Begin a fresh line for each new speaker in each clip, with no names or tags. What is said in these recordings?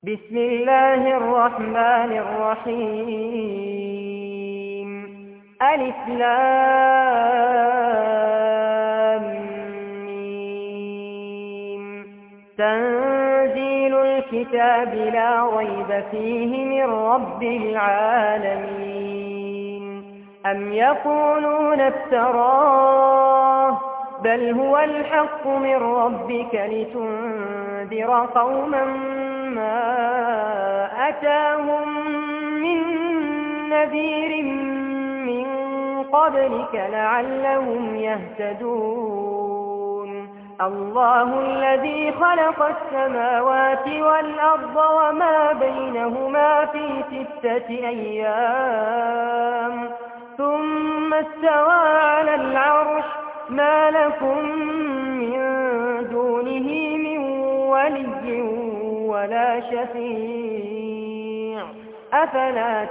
بسم الله الرحمن الرحيم ألف لام ميم تنزيل الكتاب لا ريب فيه من رب العالمين أم يقولون افتراه بل هو الحق من ربك لتنذر قوما ما أتاهم من نذير من قبلك لعلهم يهتدون الله الذي خلق السماوات والأرض وما بينهما في 6 أيام ثم استوى على العرش ما لكم من دونه من ولي ولا شفيع أفلا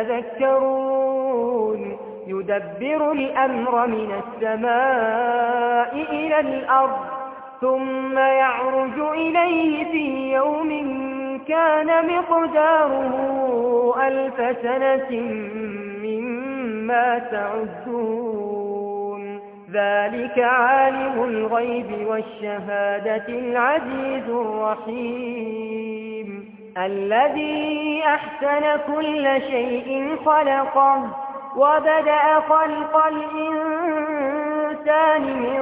تتذكرون يدبر الأمر من السماء إلى الأرض ثم يعرج إليه في يوم كان مقداره 1000 سنة مما تعدون ذلك عالم الغيب والشهادة العزيز الرحيم الذي أحسن كل شيء خلقه وبدأ خلق الإنسان من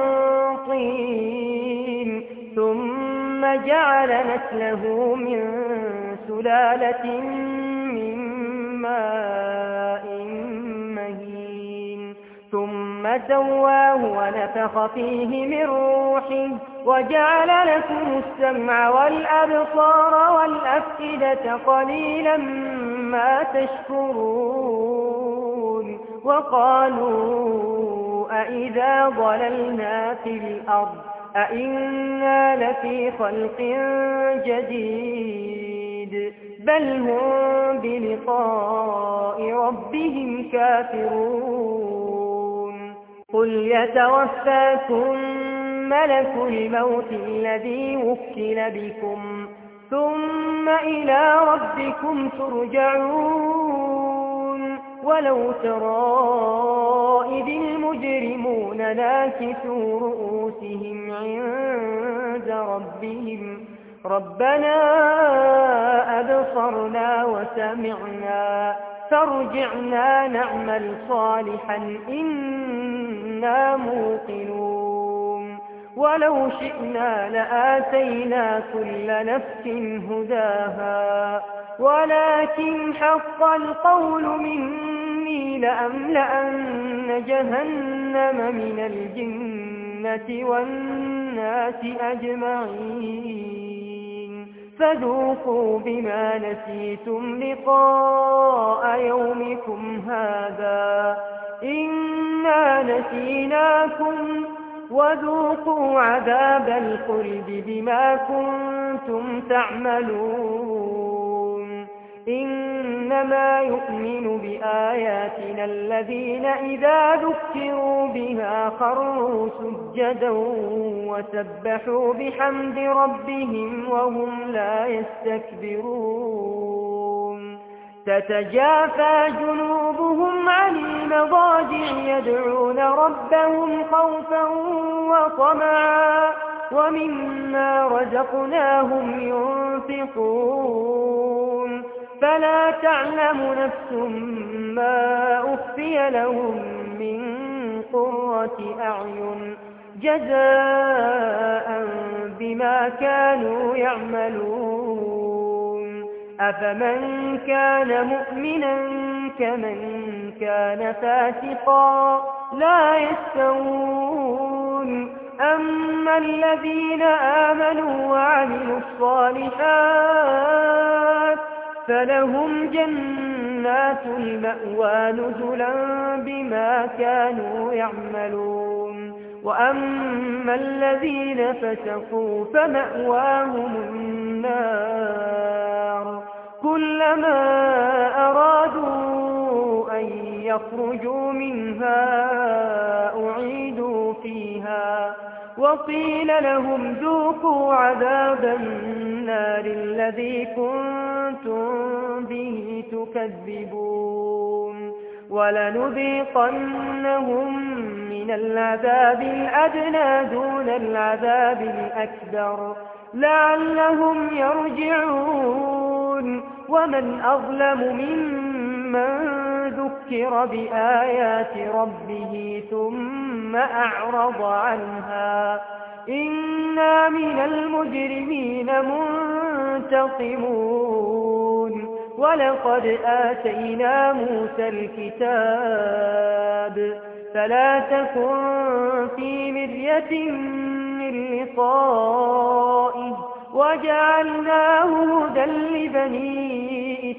طين ثم جعل نسله من سلالة من ماء مهين ثم سواه ونفخ فيه من روحه وجعل لكم السمع والأبصار والأفئدة قليلا ما تشكرون وقالوا أإذا ضللنا في الأرض أإنا لفي خلق جديد بل هم بلقاء ربهم كافرون قل يتوفاكم ملك الموت الذي وكل بكم ثم إلى ربكم ترجعون ولو ترى إذ المجرمون ناكسوا رؤوسهم عند ربهم ربنا أبصرنا وسمعنا فارجعنا نعمل صالحا إنا موقنون ولو شئنا لآتينا كل نفس هداها ولكن حق القول مني لأملأن جهنم من الجنة والناس أجمعين فذوقوا بما نسيتم لقاء يومكم هذا إنا نسيناكم وذوقوا عذاب الخلد بما كنتم تعملون إنما يؤمن بآياتنا الذين إذا ذكروا بها خروا سجدا وسبحوا بحمد ربهم وهم لا يستكبرون تتجافى جنوبهم عن المضاجع يدعون ربهم خوفا وطمعا ومما رزقناهم ينفقون فلا تعلم نفس ما أخفي لهم من قرة أعين جزاء بما كانوا يعملون أفمن كان مؤمنا كمن كان فاسقا لا يستوون أما الذين آمنوا وعملوا الصالحات فلهم جنات المأوى نزلا بما كانوا يعملون وأما الذين فسقوا فمأواهم النار كلما أرادوا أن يخرجوا منها أعيدوا فيها وقيل لهم ذوقوا عذاب النار النار الذي كنتم به تكذبون ولنذيقنهم من العذاب الأدنى دون العذاب الأكبر لعلهم يرجعون ومن أظلم ممن ذكر بآيات ربه ثم أعرض عنها إنا من المجرمين منتقمون ولقد آتينا موسى الكتاب فلا تكن في مرية من لقائه وجعلناه هدى لبني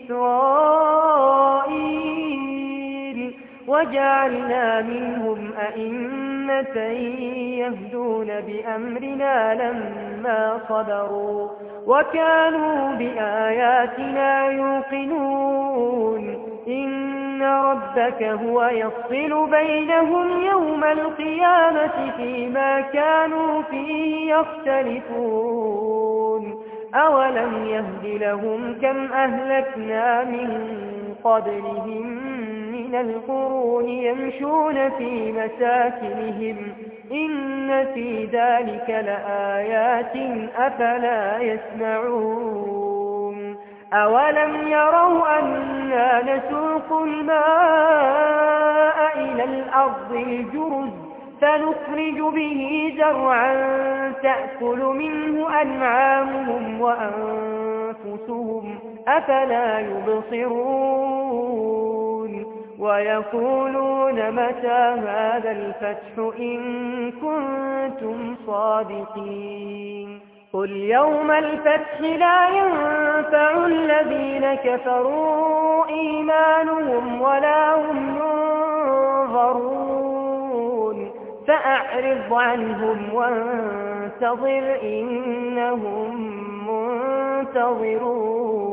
إسرائيل وجعلنا منهم أئمة يهدون بأمرنا لما صبروا وكانوا بآياتنا يوقنون إن ربك هو يفصل بينهم يوم القيامة فيما كانوا فيه يختلفون أولم يهد لهم كم أهلكنا من قبلهم من القرون يمشون في مساكنهم إن في ذلك لآيات أفلا يسمعون أولم يروا أنا نسوق الماء إلى الأرض الجرز فنخرج به زرعا تأكل منه أنعامهم وأنفسهم أفلا يبصرون ويقولون متى هذا الفتح إن كنتم صادقين قل يوم الفتح لا ينفع الذين كفروا إيمانهم ولا هم ينظرون فأعرض عنهم وانتظر إنهم منتظرون